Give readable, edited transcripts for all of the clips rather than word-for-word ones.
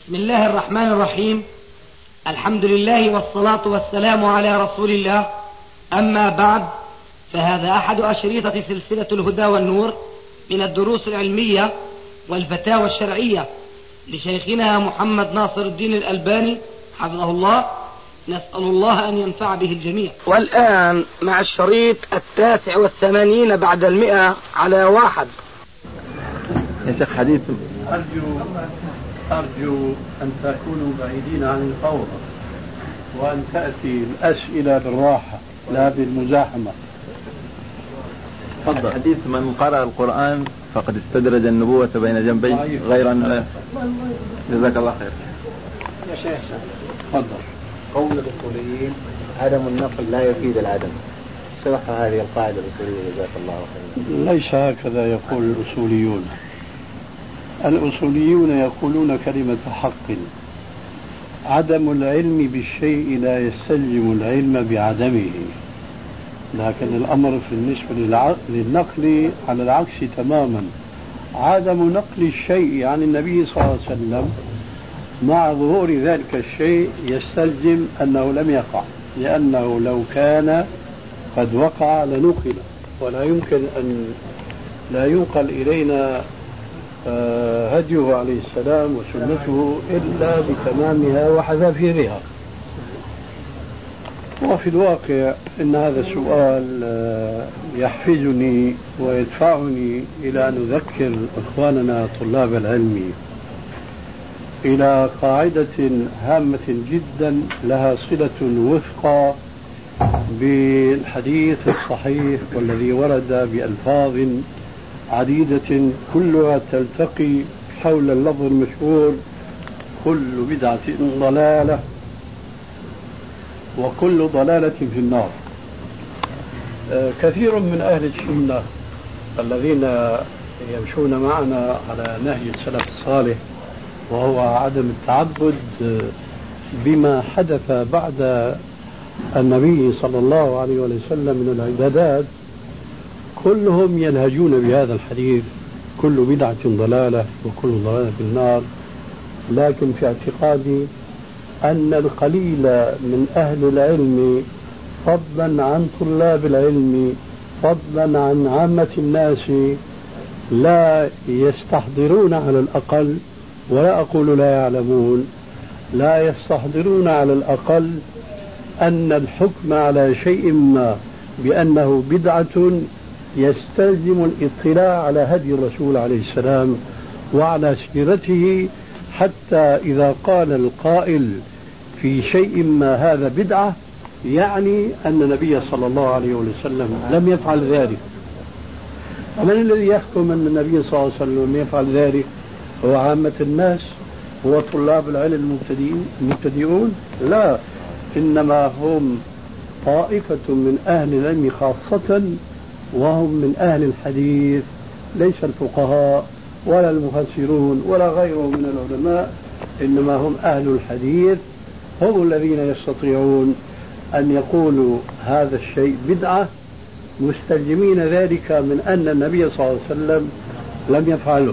بسم الله الرحمن الرحيم. الحمد لله والصلاة والسلام على رسول الله. أما بعد، فهذا أحد أشريطة سلسلة الهدى والنور من الدروس العلمية والفتاوى الشرعية لشيخنا محمد ناصر الدين الألباني حفظه الله. نسأل الله أن ينفع به الجميع. والآن مع الشريط 89 بعد 100 على 1. يا شيخ حديث أرجو أن تكونوا بعيدين عن الفوضى، وأن تأتي الأسئلة بالراحة لا بالمزاحمة. تفضل. حديث من قرأ القرآن فقد استدرج النبوة بين جنبيه غير أن جزاك الله خير. يا شيخ تفضل. قول الأصوليين عدم النقل لا يفيد العدم، شرح هذه القاعدة الأصولية جزاك الله خيرا. ليس هكذا يقول الأصوليون. الأصوليون يقولون كلمة حق. عدم العلم بالشيء لا يستلزم العلم بعدمه، لكن الأمر بالنسبة للنقل على العكس تماما. عدم نقل الشيء عن النبي صلى الله عليه وسلم مع ظهور ذلك الشيء يستلزم أنه لم يقع، لأنه لو كان قد وقع لنقل، ولا يمكن أن لا ينقل إلينا هديه عليه السلام وسنته إلا بتمامها وحذافيرها. وفي الواقع إن هذا السؤال يحفزني ويدفعني إلى أن أذكر إخواننا طلاب العلم إلى قاعدة هامة جدا لها صلة وثقى بالحديث الصحيح والذي ورد بألفاظ عديدة كلها تلتقي حول اللفظ المشهور: كل بدعة ضلالة وكل ضلالة في النار. كثير من أهل السنة الذين يمشون معنا على نهج السلف الصالح، وهو عدم التعبد بما حدث بعد النبي صلى الله عليه وسلم من العبادات، كلهم ينهجون بهذا الحديث: كل بدعة ضلالة وكل ضلالة في النار. لكن في اعتقادي أن القليل من أهل العلم، فضلا عن طلاب العلم، فضلا عن عامة الناس، لا يستحضرون على الأقل، ولا أقول لا يعلمون، لا يستحضرون على الأقل أن الحكم على شيء ما بأنه بدعة يستلزم الاطلاع على هدي الرسول عليه السلام وعلى سيرته، حتى إذا قال القائل في شيء ما هذا بدعة يعني أن النبي صلى الله عليه وسلم لم يفعل ذلك. ومن الذي يحكم أن النبي صلى الله عليه وسلم لم يفعل ذلك؟ هو عامة الناس؟ هو طلاب العلم المبتدئون؟ لا، إنما هم طائفة من أهل العلم خاصة، وهم من أهل الحديث، ليس الفقهاء ولا المفسرون ولا غيرهم من العلماء، إنما هم أهل الحديث. هم الذين يستطيعون أن يقولوا هذا الشيء بدعة مستلزمين ذلك من أن النبي صلى الله عليه وسلم لم يفعله.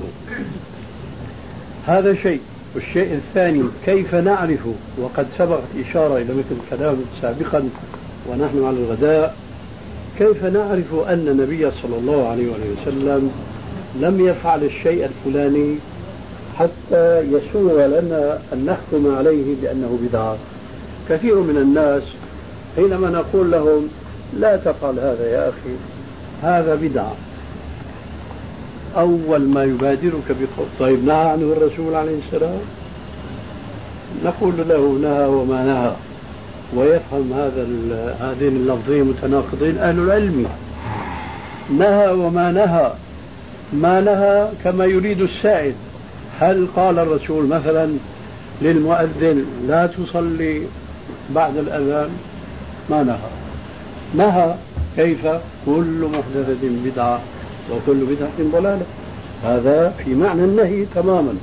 هذا شيء. والشيء الثاني: كيف نعرف، وقد سبقت إشارة إلى مثل الكلام سابقا ونحن على الغداء، كيف نعرف أن النبي صلى الله عليه وسلم لم يفعل الشيء الفلاني حتى يسوغ لنا أن نحكم عليه بأنه بدعة؟ كثير من الناس حينما نقول لهم لا تفعل هذا يا أخي، هذا بدعة، أول ما يبادرك بقول طيب نهى عنه الرسول عليه السلام، نقول له نهى وما نهى، ويفهم هذين اللفظين متناقضين أهل العلم. نهى وما نهى، ما نهى كما يريد السائل. هل قال الرسول مثلا للمؤذن لا تصلي بعد الأذان؟ ما نهى. نهى كيف؟ كل محدثة بدعة وكل بدعة ضلالة. هذا في معنى النهي تماما.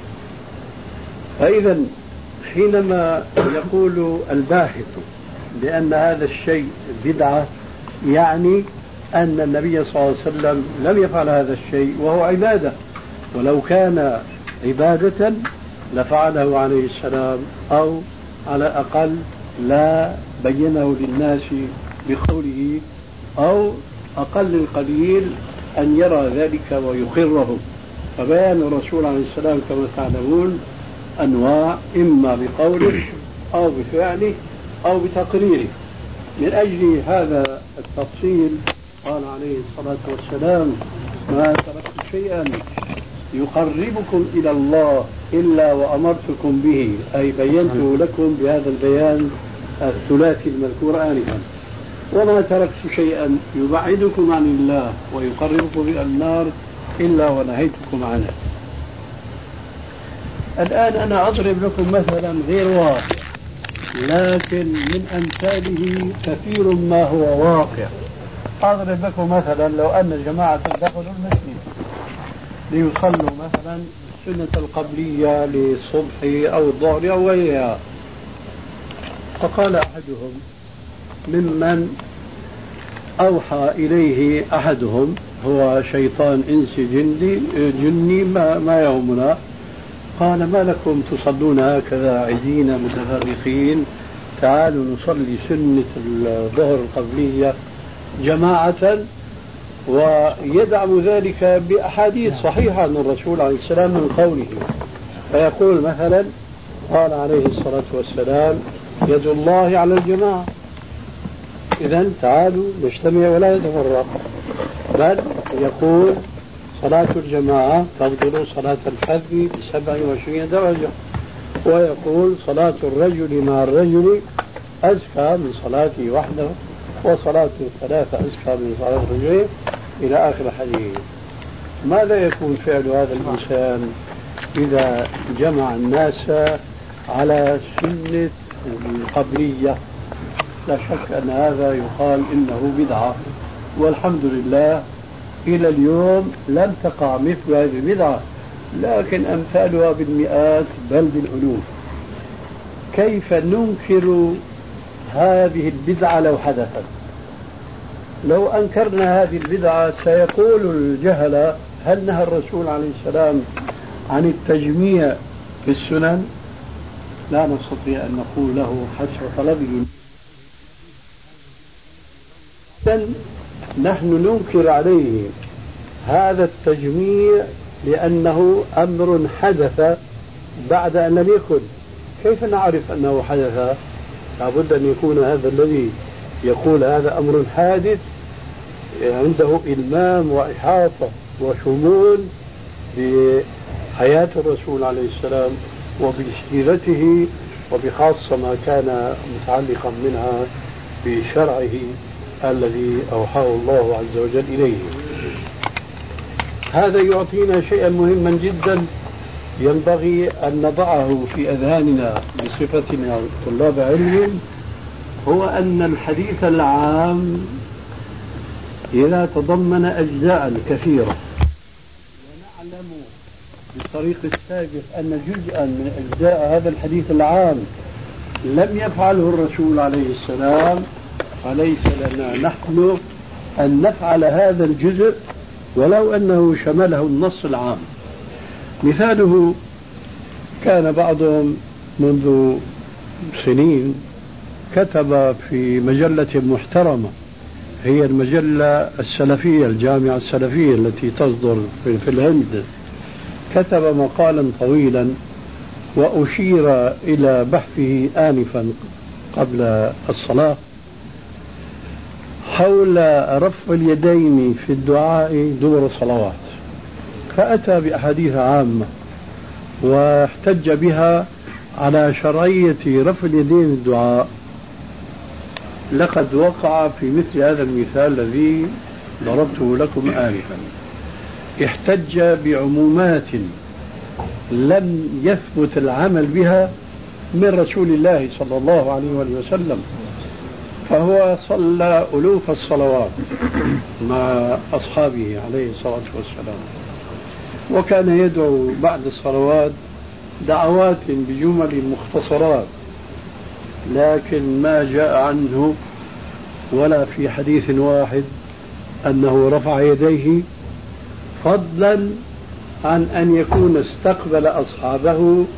فإذا حينما يقول الباحث بأن هذا الشيء بدعة، يعني أن النبي صلى الله عليه وسلم لم يفعل هذا الشيء وهو عبادة، ولو كان عبادة لفعله عليه السلام، أو على الأقل لا بينه للناس بقوله، أو أقل القليل أن يرى ذلك ويقره. فبيان الرسول عليه السلام كما تعلمون أنواع، إما بقوله أو بفعله أو بتقريره. من أجل هذا التفصيل قال عليه الصلاة والسلام: ما تركت شيئا يقربكم إلى الله إلا وأمرتكم به، أي بينته لكم بهذا البيان الثلاثي المذكور آنفا. وما تركت شيئا يبعدكم عن الله ويقربكم إلى النار إلا ونهيتكم عنه. الآن أنا أضرب لكم مثلا غير واقع، لكن من أمثاله كثير ما هو واقع. أضرب لكم مثلا لو أن جماعة دخلوا المسجد ليصلوا مثلا السنة القبلية للصبح أو الظهر أو غيرها، فقال أحدهم ممن أوحى إليه أحدهم، هو شيطان إنسي جني ما يهمنا، قال: ما لكم تصلون هكذا عزين متفرقين؟ تعالوا نصلي سنة الظهر القبلية جماعة. ويدعم ذلك بأحاديث صحيحة عن الرسول عليه السلام من قوله، فيقول مثلا: قال عليه الصلاة والسلام: يد الله على الجماعة، إذن تعالوا نجتمع ولا نتفرق. بل يقول: صلاة الجماعة تفضل صلاة الفذ ب27 درجة. ويقول: صلاة الرجل مع الرجل أزكى من صلاته وحده، وصلاة الثلاثة أزكى من صلاة الرجل، إلى آخر الحديث. ماذا يكون فعل هذا الإنسان إذا جمع الناس على سنة القبلية؟ لا شك أن هذا يقال إنه بدعة، والحمد لله إلى اليوم لم تقع مثل هذه البدعة، لكن أمثالها بالمئات بل بالألوف. كيف ننكر هذه البدعة لو حدثت؟ لو أنكرنا هذه البدعة سيقول الجهلة: هل نهى الرسول عليه السلام عن التجميع في السنن؟ لا نستطيع أن نقول له حسب طلبه. نحن ننكر عليه هذا التجميع لأنه أمر حدث بعد أن لم يكن. كيف نعرف أنه حدث؟ لابد أن يكون هذا الذي يقول هذا أمر حادث عنده إلمام وإحاطة وشمول بحياة الرسول عليه السلام وبسيرته، وبخاصة ما كان متعلقا منها بشرعه الذي أوحاه الله عز وجل إليه. هذا يعطينا شيئا مهما جدا ينبغي أن نضعه في أذهاننا بصفتنا طلاب علم، هو أن الحديث العام إذا تضمن أجزاء كثيرة، ونعلم بالطريق السابق أن جزءا من أجزاء هذا الحديث العام لم يفعله الرسول عليه السلام، فليس لنا نحن أن نفعل هذا الجزء ولو أنه شمله النص العام. مثاله: كان بعضهم منذ سنين كتب في مجلة محترمة، هي المجلة السلفية الجامعة السلفية التي تصدر في الهند، كتب مقالا طويلا وأشير إلى بحثه آنفا قبل الصلاة حول رفع اليدين في الدعاء دبر الصلوات، فأتى بأحاديث عامة واحتج بها على شرعية رفع اليدين في الدعاء. لقد وقع في مثل هذا المثال الذي ضربته لكم آنفا، احتج بعمومات لم يثبت العمل بها من رسول الله صلى الله عليه وسلم، فهو صلى ألوف الصلوات مع أصحابه عليه الصلاة والسلام، وكان يدعو بعد الصلوات دعوات بجمل مختصرات، لكن ما جاء عنه ولا في حديث واحد أنه رفع يديه، فضلا عن أن يكون استقبل أصحابه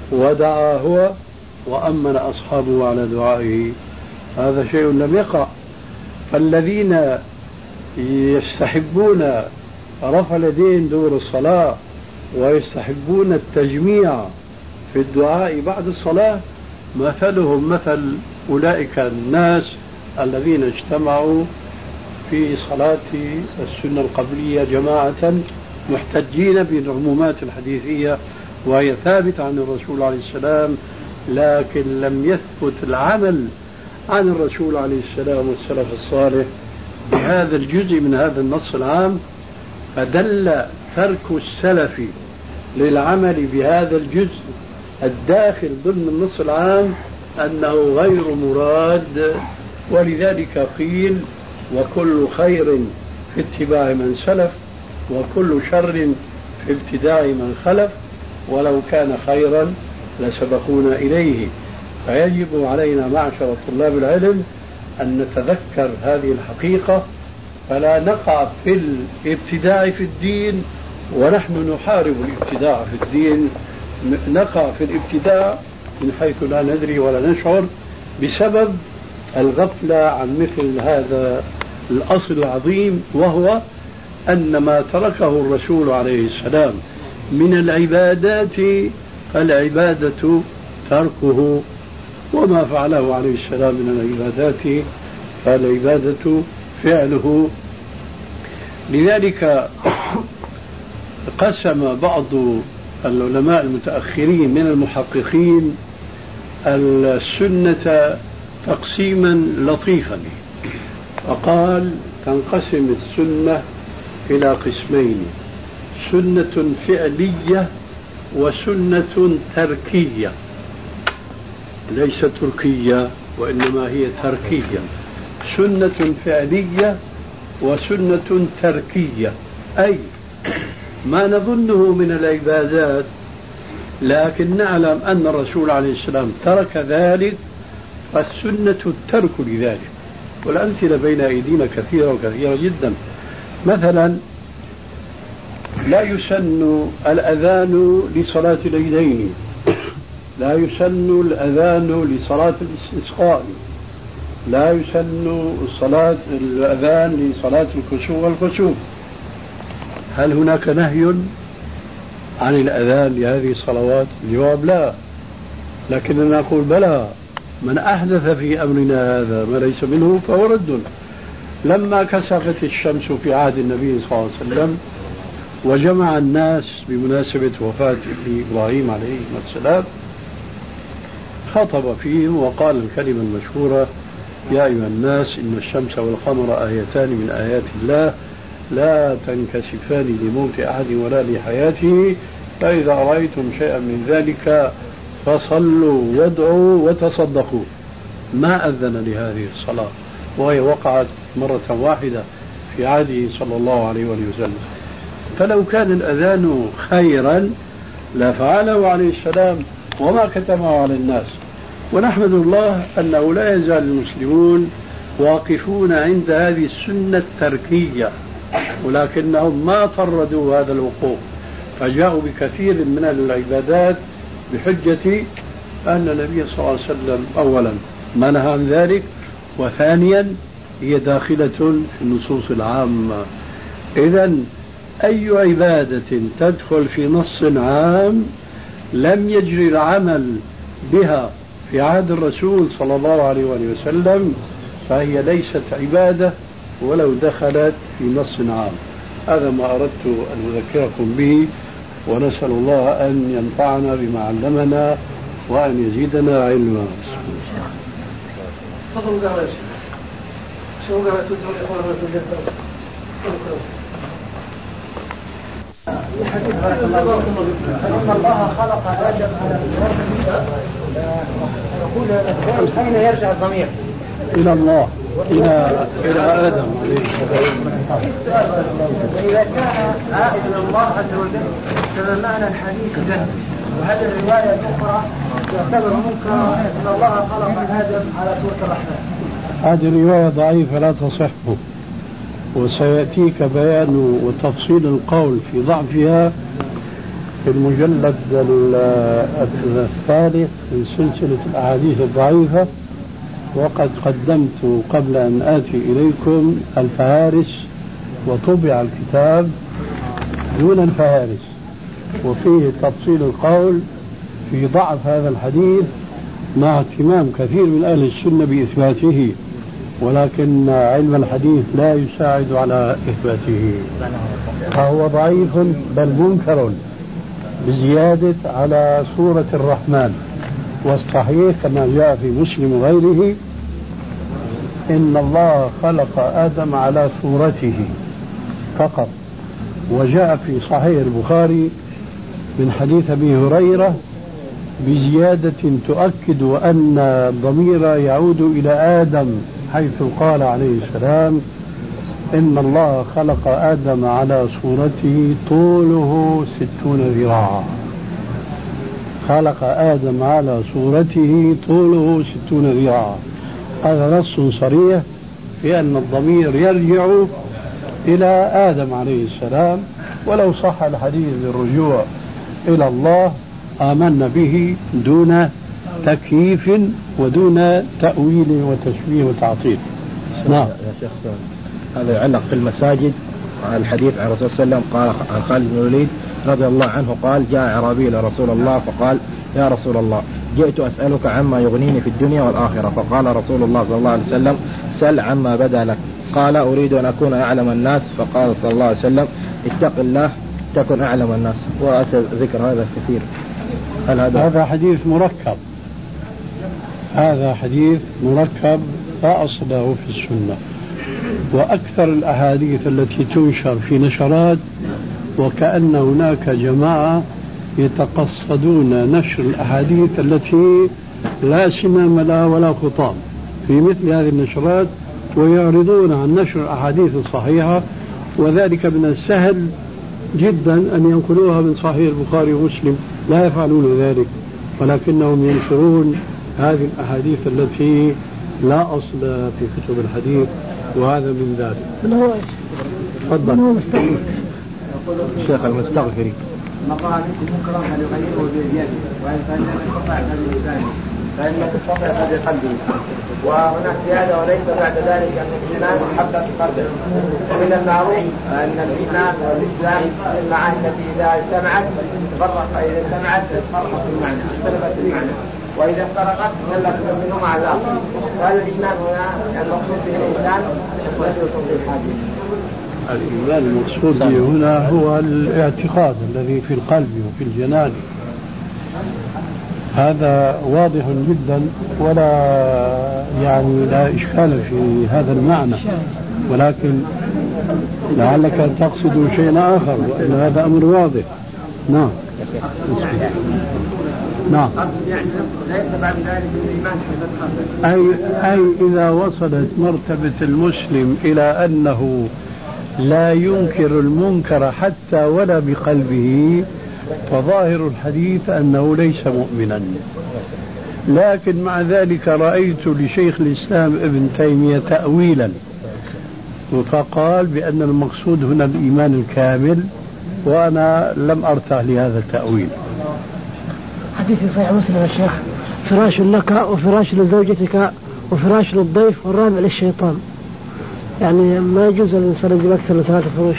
ودعا هو وأمن أصحابه على دعائه، هذا شيء لم يقع. فالذين يستحبون رفع اليدين دور الصلاة ويستحبون التجميع في الدعاء بعد الصلاة مثلهم مثل أولئك الناس الذين اجتمعوا في صلاة السنة القبلية جماعة محتجين بالعمومات الحديثية وهي ثابتة عن الرسول عليه السلام، لكن لم يثبت العمل عن الرسول عليه السلام والسلف الصالح بهذا الجزء من هذا النص العام، فدل ترك السلف للعمل بهذا الجزء الداخل ضمن النص العام أنه غير مراد. ولذلك قيل: وكل خير في اتباع من سلف وكل شر في ابتداع من خلف، ولو كان خيرا لسبقونا إليه. فيجب علينا معشر طلاب العلم أن نتذكر هذه الحقيقة، فلا نقع في الابتداع في الدين ونحن نحارب الابتداع في الدين، نقع في الابتداع من حيث لا ندري ولا نشعر بسبب الغفلة عن مثل هذا الأصل العظيم، وهو أن ما تركه الرسول عليه السلام من العبادات فالعبادة تركه، وما فعله عليه السلام من العبادات فالعبادة فعله. لذلك قسم بعض العلماء المتأخرين من المحققين السنة تقسيما لطيفا، فقال: تنقسم السنة إلى قسمين: سنة فعلية وسنة تركية، ليس تركية وإنما هي تركية. سنة فعلية وسنة تركية، أي ما نظنه من العبادات لكن نعلم أن الرسول عليه السلام ترك ذلك، فالسنة الترك لذلك. والأمثلة بين أيدينا كثيرة وكثيرة جدا. مثلا لا يسن الأذان لصلاة العيدين، لا يسن الأذان لصلاة الاستسقاء، لا يسن الأذان لصلاة الكسوف والخسوف. هل هناك نهي عن الأذان لهذه الصلوات؟ الجواب لا، لكننا نقول بلى، من أحدث في أمرنا هذا ما ليس منه فهو رد. لما كسفت الشمس في عهد النبي صلى الله عليه وسلم وجمع الناس بمناسبة وفاة ابن إبراهيم عليه السلام، خطب فيهم وقال الكلمة المشهورة: يا أيها الناس إن الشمس والقمر آيتان من آيات الله لا تنكسفان لموت أحد ولا لحياته، فإذا رأيتم شيئا من ذلك فصلوا وادعوا وتصدقوا. ما أذن لهذه الصلاة، وهي وقعت مرة واحدة في عهده صلى الله عليه وسلم. فلو كان الأذان خيرا لفعله عليه السلام وما كتمه على الناس. ونحمد الله أنه لا يزال المسلمون واقفون عند هذه السنة التركية، ولكنهم ما طردوا هذا الوقوف، فجاءوا بكثير من العبادات بحجة أن النبي صلى الله عليه وسلم أولا ما نهى عن ذلك، وثانيا هي داخلة في النصوص العامة. إذن أي عبادة تدخل في نص عام لم يجري العمل بها في عهد الرسول صلى الله عليه وسلم فهي ليست عبادة ولو دخلت في نص عام. هذا ما أردت أن أذكركم به، ونسأل الله أن ينفعنا بما علمنا وأن يزيدنا علما. الحديث بارك الله فيكم أن الله خلق آدم على يقول أين يرجع الضمير؟ إلى الله، إلى آدم. إذا كان عائد إلى الله عز وجل فما معنى الحديث ده؟ وهذه الرواية الأخرى تعتبر منكرة أن الله خلق آدم على سورة الرحمن. هذه الرواية ضعيفة لا تصح، وسيأتيك بيان وتفصيل القول في ضعفها في المجلد الثالث من سلسلة الأحاديث الضعيفة، وقد قدمت قبل أن آتي إليكم الفهارس، وطبع الكتاب دون الفهارس، وفيه تفصيل القول في ضعف هذا الحديث مع اهتمام كثير من أهل السنة بإثباته، ولكن علم الحديث لا يساعد على إثباته، فهو ضعيف بل منكر بزيادة على سورة الرحمن. والصحيح كما جاء في مسلم وغيره إن الله خلق آدم على صورته فقط. وجاء في صحيح البخاري من حديث أبي هريرة بزيادة تؤكد أن الضمير يعود إلى آدم، حيث قال عليه السلام إن الله خلق آدم على صورته طوله 60 ذراعا. خلق آدم على صورته طوله 60 ذراعا. هذا نص صريح في أن الضمير يرجع إلى آدم عليه السلام، ولو صح الحديث بالرجوع إلى الله آمنا به دون تكييف ودون تأويل وتشبيه وتعطيل. نعم يا شيخ، هذا يعلق في المساجد على الحديث عن الرسول صلى الله عليه وسلم. قال عن خالد بن الوليد رضي الله عنه قال جاء أعرابي إلى رسول الله فقال يا رسول الله جئت أسألك عما يغنيني في الدنيا والآخرة. فقال رسول الله صلى الله عليه وسلم سل عما بدا لك. قال أريد أن أكون أعلم الناس. فقال صلى الله عليه وسلم اتق الله تكن أعلم الناس. وأتى ذكر هذا كثير. هذا حديث مركب، هذا حديث مركب لا أصل له في السنة. وأكثر الأحاديث التي تنشر في نشرات وكأن هناك جماعة يتقصدون نشر الأحاديث التي لا سمام لها ولا خطام في مثل هذه النشرات، ويعرضون عن نشر الأحاديث الصحيحة، وذلك من السهل جدا أن ينقلوها من صحيح البخاري ومسلم، لا يفعلون ذلك، ولكنهم ينشرون هذه الأحاديث التي لا أصل في كتب الحديث، وهذا من ذلك. من هو؟ تفضل. الشيخ المستغفري. مقام منكر أحد يغيره بيده، فإن يستطيع بلسانه فإن تستطيع بقلبه. وهناك زيادة وليس بعد ذلك أن الإيمان محبة قلبه. ومن المعروف أن الإيمان والإسلام المعاني التي إذا اجتمعت تفرق، فإذا اجتمعت تفرقت المعنى، اختلفت المعنى، وإذا افترقت دلت منهما على الآخر. وهذا الإيمان هنا المقصود به الإنسان ويدرك في الحديث. الإيمان المقصود به هنا هو الاعتقاد الذي في القلب وفي الجنان، هذا واضح جدا ولا يعني لا إشكال في هذا المعنى، ولكن لعلك تقصد شيئا آخر، وإن هذا أمر واضح. نعم نعم. أي إذا وصلت مرتبة المسلم إلى أنه لا ينكر المنكر حتى ولا بقلبه، فظاهر الحديث أنه ليس مؤمنا. لكن مع ذلك رأيت لشيخ الإسلام ابن تيمية تأويلا، فقال بأن المقصود هنا الإيمان الكامل، وأنا لم أرتاح لهذا التأويل. حديث صحيح مسلم يا شيخ: فراش لك وفراش لزوجتك وفراش للضيف والرابع للشيطان. يعني ما يجوز الإنسان يجيب أكثر من 3 فروش.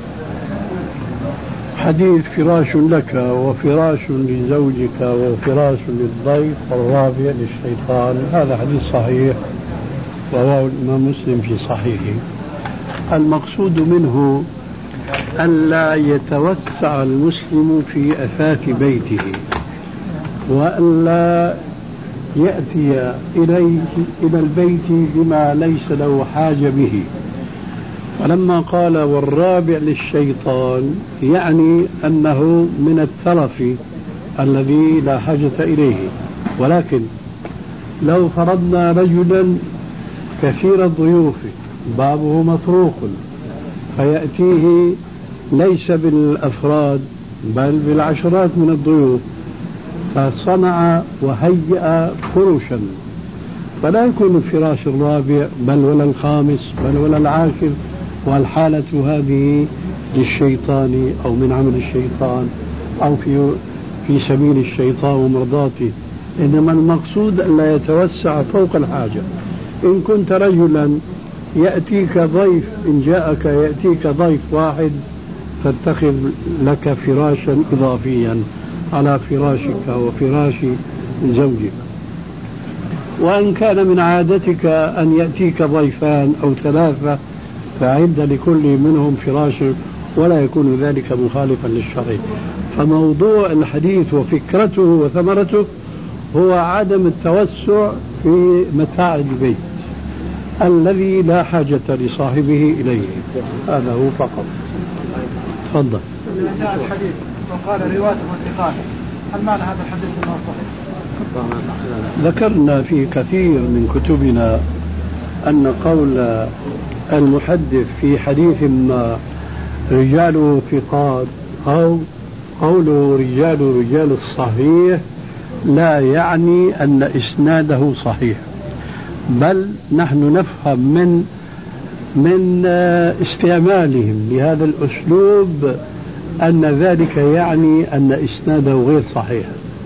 حديث فراش لك وفراش لزوجك وفراش للضيف والرابع للشيطان، هذا حديث صحيح رواه الإمام مسلم في صحيحه. المقصود منه ألا يتوسع المسلم في أثاث بيته، وألا يأتي إلى البيت بما ليس له حاجة به. فلما قال والرابع للشيطان يعني أنه من الترف الذي لا حاجة إليه. ولكن لو فرضنا رجلا كثير الضيوف بابه مطروق، فيأتيه ليس بالأفراد بل بالعشرات من الضيوف، فصنع وهيأ فرشا، فلا يكون الفراش الرابع بل ولا الخامس بل ولا العاشر، والحالة هذه للشيطان أو من عمل الشيطان، أو في سبيل الشيطان ومرضاته، إنما المقصود ألا يتوسع فوق الحاجة. إن كنت رجلا يأتيك ضيف، إن جاءك يأتيك ضيف واحد فاتخذ لك فراشا إضافيا على فراشك وفراش زوجك. وإن كان من عادتك أن يأتيك ضيفان أو ثلاثة فعد لكل منهم فراش، ولا يكون ذلك مخالفا للشرع. فموضوع الحديث وفكرته وثمرته هو عدم التوسع في متاع البيت الذي لا حاجة لصاحبه إليه، هذا هو فقط. تفضل. جاء الحديث وقال رواية والثقات، هل معنى هذا الحديث أنه صحيح؟ ذكرنا في كثير من كتبنا أن قول المحدث في حديث ما رجاله ثقات أو قوله رجال الصحيح لا يعني أن إسناده صحيح، بل نحن نفهم من استعمالهم لهذا الأسلوب أن ذلك يعني أن إسناده غير صحيح.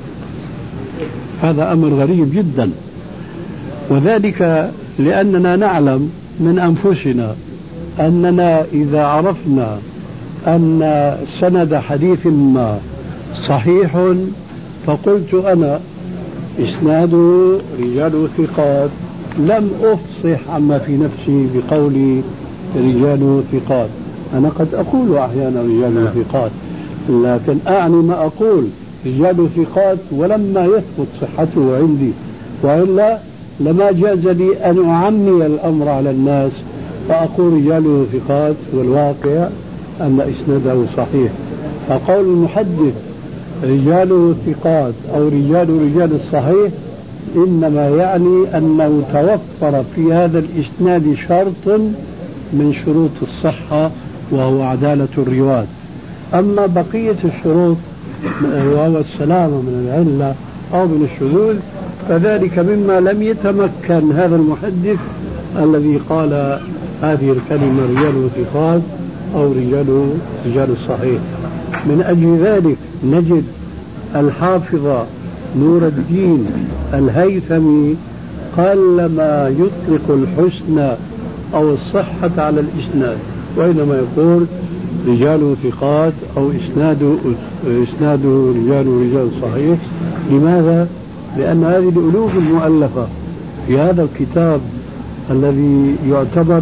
هذا أمر غريب جدا، وذلك لأننا نعلم من أنفسنا أننا إذا عرفنا أن سند حديث ما صحيح فقلت أنا إسناده رجال ثقات، لم أفصح عما في نفسي بقولي رجال ثقات. أنا قد أقول أحيانا رجال ثقات، لكن أعني ما أقول رجال ثقات ولما يثبت صحته عندي، وإلا لما جاز لي أن أعمي الأمر على الناس فأقول رجال ثقات والواقع أن إسناده صحيح. فقول المحدث رجال ثقات أو رجال الصحيح إنما يعني أنه توفر في هذا الإسناد شرط من شروط الصحة وهو عدالة الرواة. أما بقية الشروط وهو السلامة من العلة أو من الشذوذ فذلك مما لم يتمكن هذا المحدث الذي قال هذه الكلمة رجال ثقات أو رجال الصحيح. من أجل ذلك نجد الحافظ نور الدين الهيثمي قلما يطلق الحسن أو الصحة على الإسناد، وإنما يقول رجال ثقات أو إسناده رجال صحيح. لماذا؟ لأن هذه الألوف المؤلفة في هذا الكتاب الذي يعتبر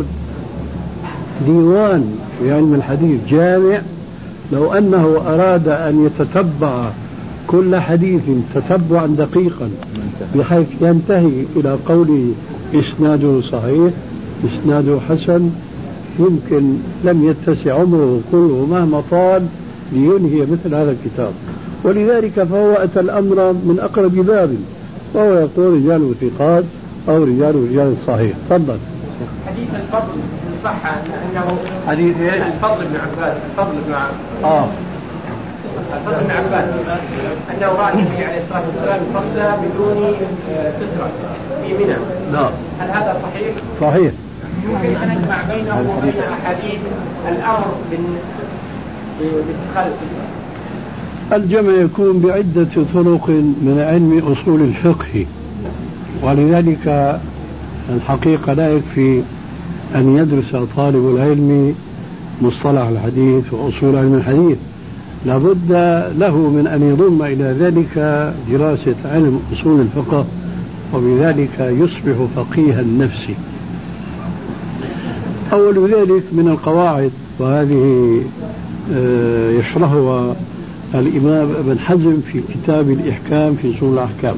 ديوان في علم الحديث جامع، لو أنه أراد أن يتتبع كل حديث تتبعا دقيقا بحيث ينتهي إلى قوله إسناده صحيح إسناده حسن، يمكن لم يتسع عمره كله مهما طال لينهي مثل هذا الكتاب. ولذلك فهو أتى الأمر من أقرب باب، وهو يقول رجال ثقات أو رجال الصحيح. تفضل. حديث الفضل صح أنه حديث الفضل بن عباس الفضل بن عباس أنه رأى النبي عليه الصلاة والسلام صلى بدون سترة في منى. نعم. هل هذا صحيح؟ صحيح. يمكن أن نجمع بينه وبين أحاديث الأمر باتخاذ السترة. الجمع يكون بعدة طرق من علم أصول الفقه، ولذلك الحقيقة لا يكفي أن يدرس طالب العلم مصطلح الحديث وأصول علم الحديث، لابد له من أن يضم إلى ذلك دراسة علم أصول الفقه، وبذلك يصبح فقيها نفسي. أول ذلك من القواعد، وهذه يشرحها الإمام ابن حزم في كتاب الإحكام في أصول الأحكام.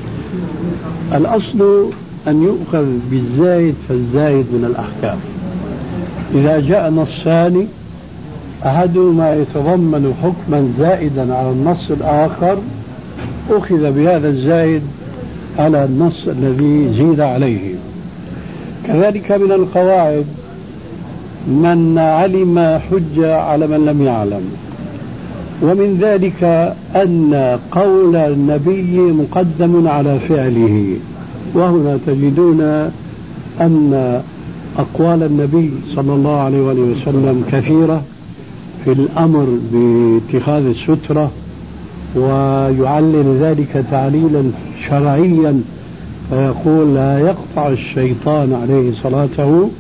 الأصل أن يؤخذ بالزايد فالزايد من الأحكام. إذا جاء نصان أحدهما يتضمن حكما زائدا على النص الآخر أخذ بهذا الزايد على النص الذي زيد عليه. كذلك من القواعد من علم حجة على من لم يعلم، ومن ذلك أن قول النبي مقدم على فعله، وهنا تجدون أن أقوال النبي صلى الله عليه وسلم كثيرة في الأمر باتخاذ السترة ويعلل ذلك تعليلا شرعيا فيقول لا يقطع الشيطان عليه صلاته،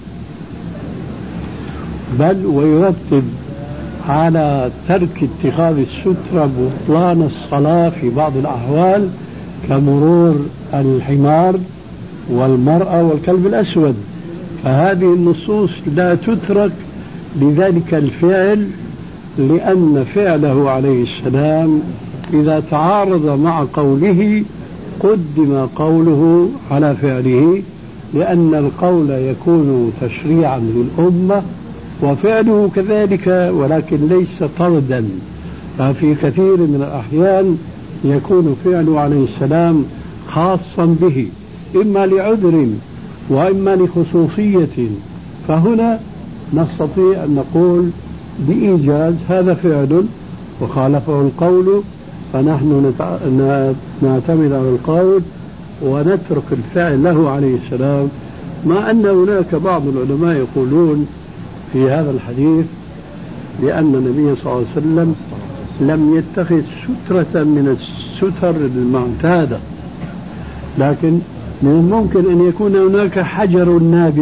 بل ويرتب على ترك اتخاذ السترة بطلان الصلاة في بعض الأحوال كمرور الحمار والمرأة والكلب الأسود. فهذه النصوص لا تترك لذلك الفعل، لأن فعله عليه السلام إذا تعارض مع قوله قدم قوله على فعله، لأن القول يكون تشريعا للأمة وفعله كذلك، ولكن ليس طردا. ففي كثير من الأحيان يكون فعله عليه السلام خاصا به، إما لعذر وإما لخصوصية، فهنا نستطيع أن نقول بإيجاز هذا فعل وخالفه القول، فنحن نعتمد على القول ونترك الفعل له عليه السلام. مع أن هناك بعض العلماء يقولون في هذا الحديث لأن النبي صلى الله عليه وسلم لم يتخذ سترة من الستر المعتادة، لكن من الممكن أن يكون هناك حجر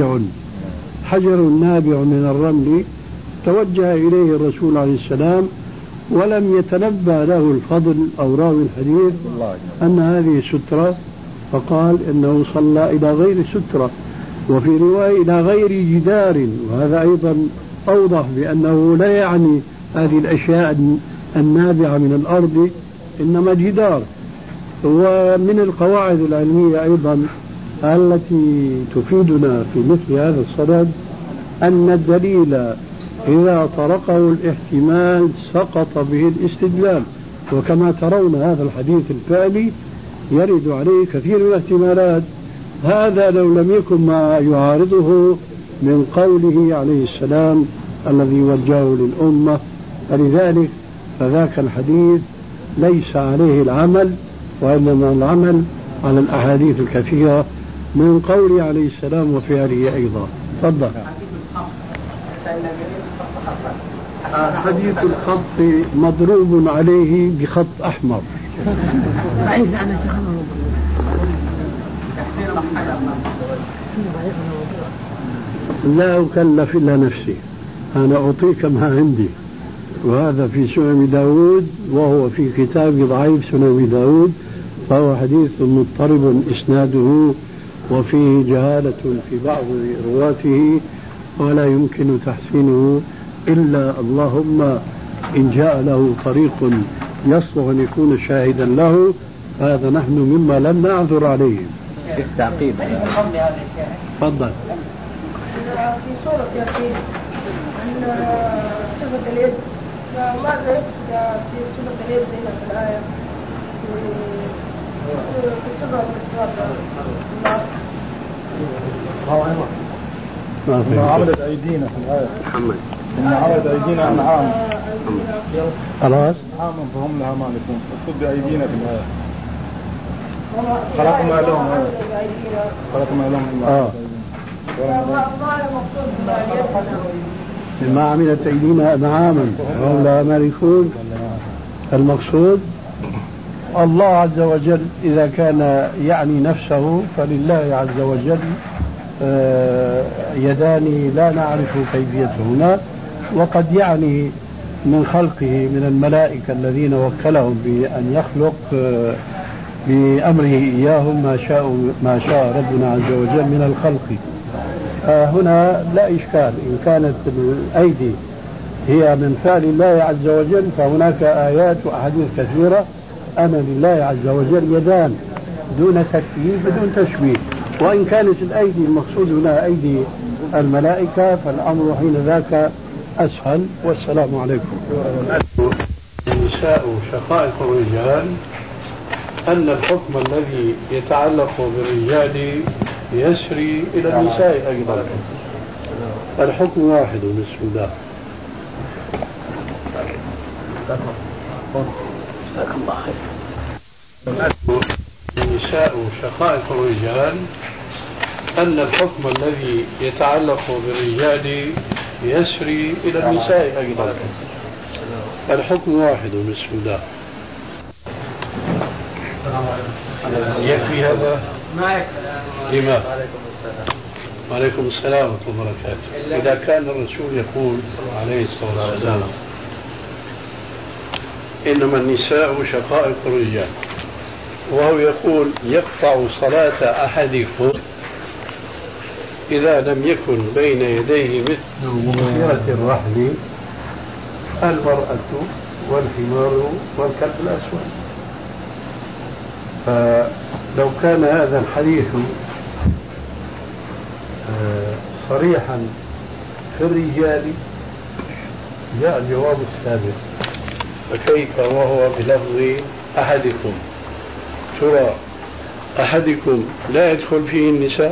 نابع من الرمل توجه إليه الرسول عليه السلام ولم يتنبأ له الفضل أو راوي الحديث أن هذه سترة، فقال إنه صلى إلى غير سترة، وفي رواية إلى غير جدار، وهذا أيضا أوضح بأنه لا يعني هذه الأشياء النابعة من الأرض إنما جدار. ومن القواعد العلمية أيضا التي تفيدنا في مثل هذا الصدد أن الدليل إذا طرقه الاحتمال سقط به الاستدلال، وكما ترون هذا الحديث الفعلي يرد عليه كثير من الاحتمالات، هذا لو لم يكن ما يعارضه من قوله عليه السلام الذي وجهه للأمة. فلذلك فذاك الحديث ليس عليه العمل، وإنما العمل على الأحاديث الكثيرة من قوله عليه السلام وفعله أيضا. تفضل. حديث الخط مضروب عليه بخط أحمر. لا أكلف إلا نفسي، أنا أعطيك ما عندي، وهذا في سنن داود، وهو في كتاب ضعيف سنن داود، فهو حديث مضطرب إسناده وفيه جهالة في بعض رواته ولا يمكن تحسينه إلا اللهم إن جاء له طريق يصلح أن يكون شاهدا له، هذا نحن مما لم نعذر عليه. التعقيب. تفضل. في سورة ياسين أن صفة اليد، فماذا يقصد في صفة اليد هنا في الآية؟ في صفة ما عملت أيدينا في الآية محمد إن عملت أيدينا أنعام خلاص أنعام فهم لها مالكون، اكتب بأيدينا في الآية خلقنا لهم ما عملت أيدينا أنعاما وهم لها مالكون. المقصود الله عز وجل إذا كان يعني نفسه فلله عز وجل يدان لا نعرف كيفيتهما، وقد يعني من خلقه من الملائكة الذين وكلهم بأن يخلق بأمره إياهم ما شاء ربنا عز وجل من الخلق. هنا لا إشكال، إن كانت الأيدي هي من فعل الله عز وجل فهناك آيات وأحاديث كثيرة أن لله عز وجل يدان دون تكييف بدون تشبيه. وإن كانت الأيدي المقصود هنا أيدي الملائكة فالأمر حين ذاك أسهل. والسلام عليكم. النساء شقائق الرجال، أن الحكم الذي يتعلق بالرجال يسري إلى النساء أيضا. الحكم واحد. بسم الله. النساء شقائق الرجال، أن الحكم الذي يتعلق بالرجال يسري إلى النساء أيضا. الحكم واحد. بسم الله. يكفي هذا؟ ما يكفي. لماذا؟ وعليكم السلام ورحمة الله وبركاته. إذا كان الرسول يقول عليه الصلاة والسلام إنما النساء شقائق الرجال، وهو يقول يقطع صلاة أحدكم إذا لم يكن بين يديه مثل مؤخرة الرحل المرأة والحمار والكلب الأسود. فلو كان هذا الحديث صريحا في الرجال جاء الجواب السابق، فكيف وهو بلفظ أحدكم؟ ترى أحدكم لا يدخل فيه النساء؟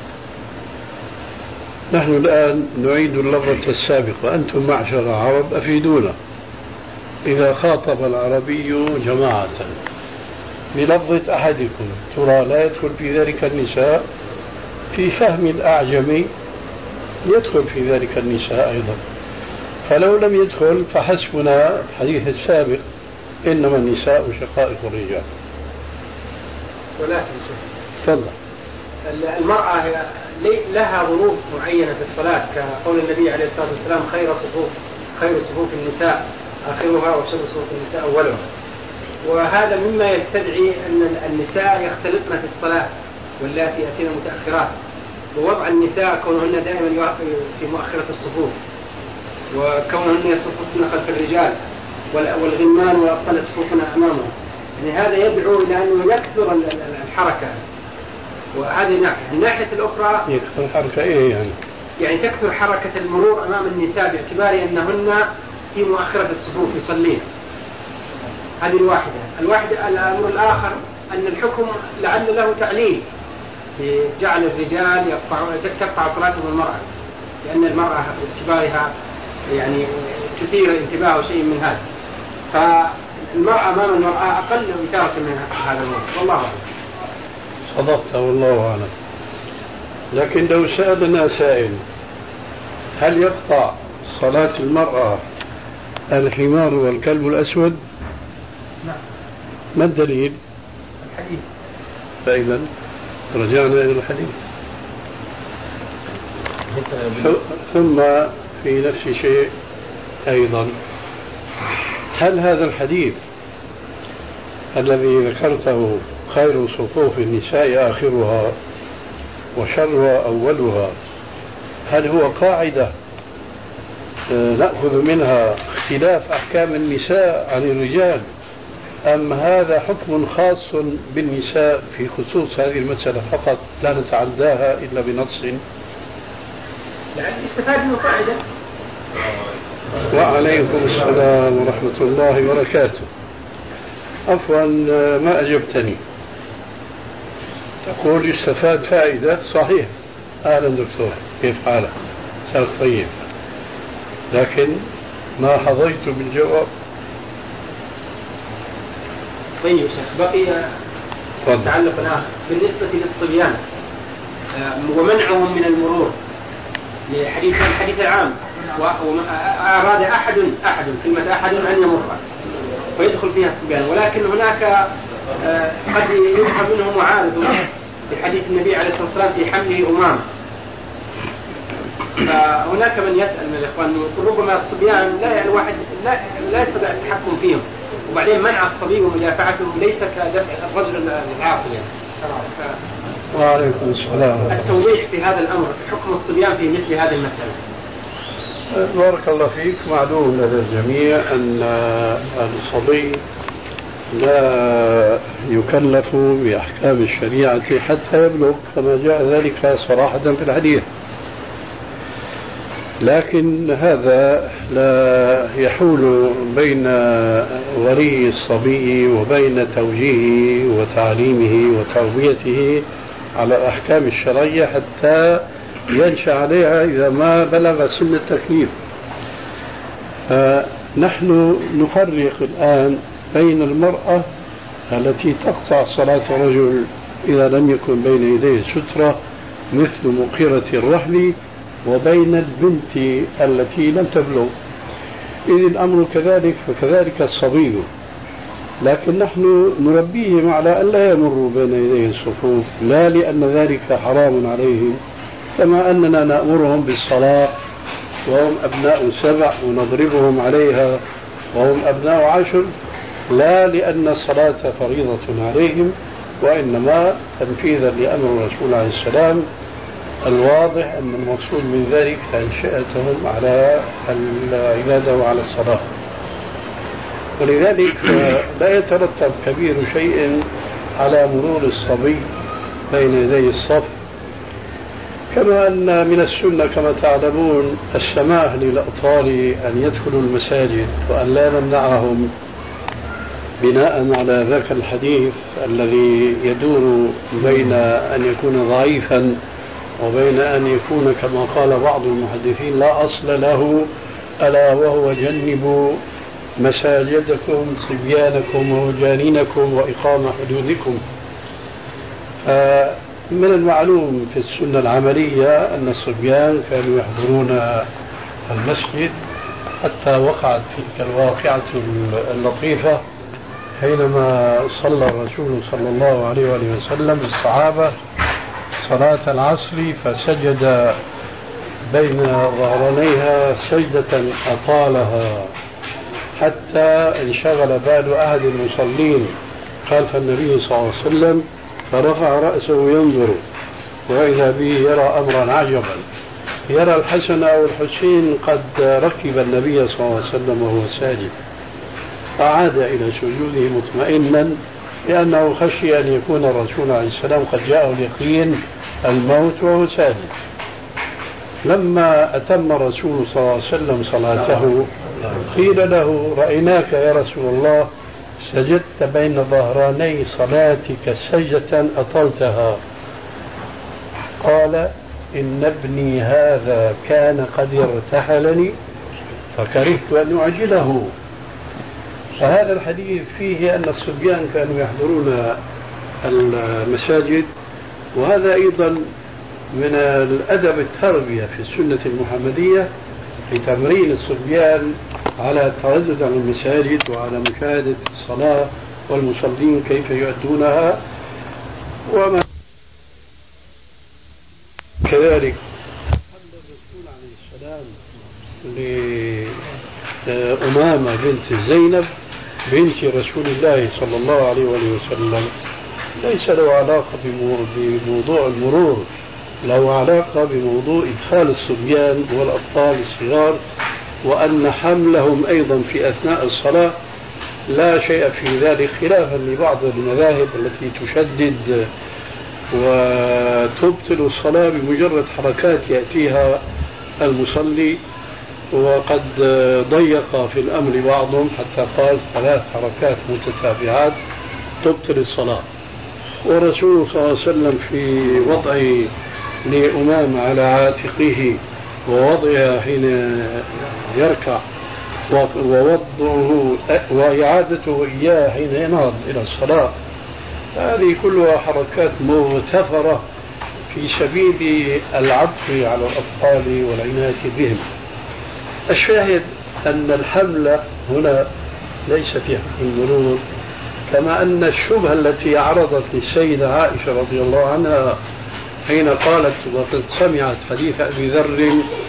نحن الآن نعيد اللفظة السابقة، أنتم معشر العرب أفيدونا. إذا خاطب العربي جماعة بلفظة أحدكم ترى لا يدخل في ذلك النساء؟ في فهم الأعجمي يدخل في ذلك النساء أيضا. فلو لم يدخل فحسبنا الحديث السابق إنما النساء شقائق الرجال. ولكن تفضل. المرأة لها ظروف معينة في الصلاة، كقول النبي عليه الصلاة والسلام خير صفوف النساء آخرها وشر صفوف النساء أولها. وهذا مما يستدعي أن النساء يختلطن في الصلاة واللاتي يأتين متأخرات، ووضع النساء كونهن دائما في مؤخرة الصفوف، وكونهن يصففن خلف الرجال، والغمان والأطفال يصففن أمامهم. يعني هذا يدعو إلى أنه يكثر الحركة. وهذه الناحية الأخرى يكثر الحركة إيه يعني تكثر حركة المرور أمام النساء باعتبار أنهن في مؤخرة الصفوف يصلين. هذه الواحدة. الأمر الآخر أن الحكم لعل له تعليل في جعل الرجال تقطع صلاتهم المرأة، لأن المرأة باعتبارها يعني تثير الانتباه وشيء من هذا، فالمرأة أمام المرأة أقل إثارة من هذا الأمر. والله أعلم. صدقت والله أعلم. لكن لو سألنا سائل هل يقطع صلاة المرأة الحمار والكلب الأسود؟ نعم. ما الدليل؟ الحديث. فإذا رجعنا إلى الحديث. ثم في نفس الشيء أيضا، هل هذا الحديث الذي ذكرته خير صفوف النساء آخرها وشرها أولها، هل هو قاعدة نأخذ منها اختلاف أحكام النساء عن الرجال، أم هذا حكم خاص بالنساء في خصوص هذه المسألة فقط لا نتعداها إلا بنص؟ يعني استفاد من قاعدة. وعليكم السلام ورحمة الله وبركاته. عفوا ما أجبتني. تقول يستفاد فائدة، صحيح. أهلا دكتور، كيف حالك؟ شرط طيب، لكن ما حظيت بالجواب. طيب شيخ، بقي تعلق آخر بالنسبة للصبيان ومنعهم من المرور لحديث العام، وأراد أحد كلمة أحد أن يمر ويدخل فيها الصبيان، ولكن هناك قد يفهم منه معارض لحديث النبي عليه الصلاة والسلام في حمله أمام. فهناك من يسأل من الإخوان ربما الصبيان الواحد لا يستطيع التحكم فيهم، وبعدين منع الصبي ومدافعته ليس كدفع الرجل العاقل. وعليكم السلام. التوضيح في هذا الأمر، حكم الصبيان في مثل هذه المسألة. بارك الله فيك. معلوم لدى الجميع أن الصبي لا يكلف بأحكام الشريعة حتى يبلغ، كما جاء ذلك صراحة في الحديث، لكن هذا لا يحول بين ولي الصبي وبين توجيهه وتعليمه وتربيته على الأحكام الشرعية حتى ينشأ عليها إذا ما بلغ سن التكليف. نحن نفرق الآن بين المرأة التي تقطع صلاة الرجل إذا لم يكن بين يديه سترة مثل مؤخرة الرحل، وبين البنت التي لم تبلغ. إذ الأمر كذلك، فكذلك الصبي لكن نحن نربيهم على أن لا يمروا بين يدي الصفوف، لا لأن ذلك حرام عليهم، كما أننا نأمرهم بالصلاة وهم أبناء 7 ونضربهم عليها وهم أبناء 10، لا لأن الصلاة فريضة عليهم، وإنما تنفيذا لأمر الرسول عليه السلام الواضح أن المقصود من ذلك تنشئتهم على العبادة وعلى الصلاة. ولذلك لا يترتب كبير شيء على مرور الصبي بين يدي الصف، كما أن من السنة كما تعلمون السماح للأطفال أن يدخلوا المساجد وأن لا نمنعهم، بناء على ذاك الحديث الذي يدور بين أن يكون ضعيفا وبين أن يكون كما قال بعض المحدثين لا أصل له، ألا وهو جنبوا مساجدكم صبيانكم وجانينكم وإقامة حدودكم. من المعلوم في السنة العملية أن الصبيان كانوا يحضرون المسجد، حتى وقعت تلك الواقعة اللطيفة حينما صلى الرسول صلى الله عليه وآله وسلم بالصحابة صلاة العصر فسجد بين ظهرانيها سجدة أطالها حتى انشغل بال أحد المصلين، قال فالنبي صلى الله عليه وسلم فرفع رأسه ينظر وإذا به يرى أمرا عجبا، يرى الحسن أو الحسين قد ركب النبي صلى الله عليه وسلم وهو ساجد، فعاد إلى سجوده مطمئنا لأنه خشي أن يكون الرسول عليه السلام قد جاءه اليقين الموت وهو ساجد. لما أتم الرسول صلى الله عليه وسلم صلاته قيل له رأيناك يا رسول الله سجدت بين ظهراني صلاتك سجدة أطلتها، قال إن ابني هذا كان قد ارتحلني فكرهت أن أعجله. فهذا الحديث فيه أن الصبيان كانوا يحضرون المساجد، وهذا أيضا من الأدب التربية في السنة المحمدية في تمرين الصبيان على التردد على المساجد وعلى مشاهدة الصلاة والمصلين كيف يؤدونها. وما كذلك حمد الرسول عليه السلام لأمامة بنت زينب بنت رسول الله صلى الله عليه وسلم ليس له علاقة بموضوع المرور، له علاقة بموضوع إدخال الصبيان والأطفال الصغار، وأن حملهم أيضا في أثناء الصلاة لا شيء في ذلك، خلافا لبعض المذاهب التي تشدد وتبطل الصلاة بمجرد حركات يأتيها المصلي، وقد ضيق في الأمر بعضهم حتى قال 3 حركات متتابعات تبطل الصلاة. ورسول صلى الله عليه وسلم في وضعه لأمام على عاتقه ووضعها حين يركع ووضعه وإعادته إياه حين ينهض إلى الصلاة، هذه كلها حركات مغتفرة في سبيل العطف على الأطفال والعناية بهم. الشاهد أن الحمل هنا ليس في حكم المرور، كما أن الشبهة التي عرضت للسيدة عائشة رضي الله عنها حين قالت وقد سمعت حديث أبي ذر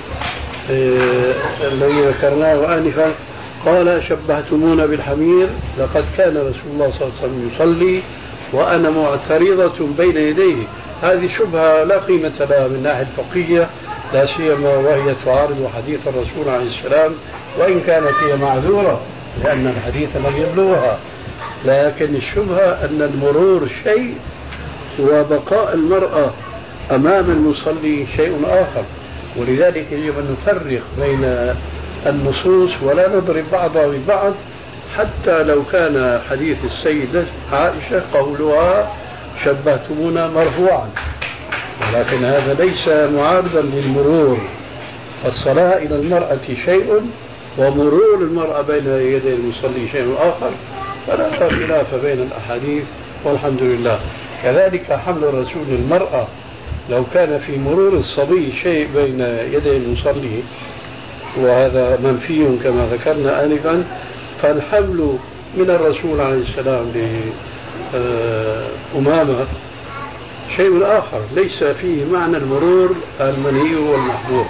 الذي ذكرناه آنفا قال شبهتمونا بالحمير لقد كان رسول الله صلى الله عليه وسلم يصلي وأنا معترضة بين يديه، هذه شبهة لا قيمة لها من ناحية فقهية، لا سيما وهي تعارض حديث الرسول عليه السلام، وإن كانت هي معذورة لأن الحديث لم يبلغها، لكن الشبهة أن المرور شيء وبقاء المرأة أمام المصلي شيء آخر. ولذلك يجب أن نفرق بين النصوص ولا نضرب بعضها ببعض، حتى لو كان حديث السيدة عائشة قولها شبهتمونا مرفوعا، ولكن هذا ليس معارضا للمرور. الصلاة إلى المرأة شيء ومرور المرأة بين يدي المصلي شيء آخر، فلا خلاف بين الأحاديث والحمد لله. كذلك حمل الرسول للمرأة لو كان في مرور الصبي شيء بين يدي المصلي وهذا منفي كما ذكرنا آنفا، فالحمل من الرسول عليه السلام لأمامة شيء آخر ليس فيه معنى المرور المنهي والمحظور.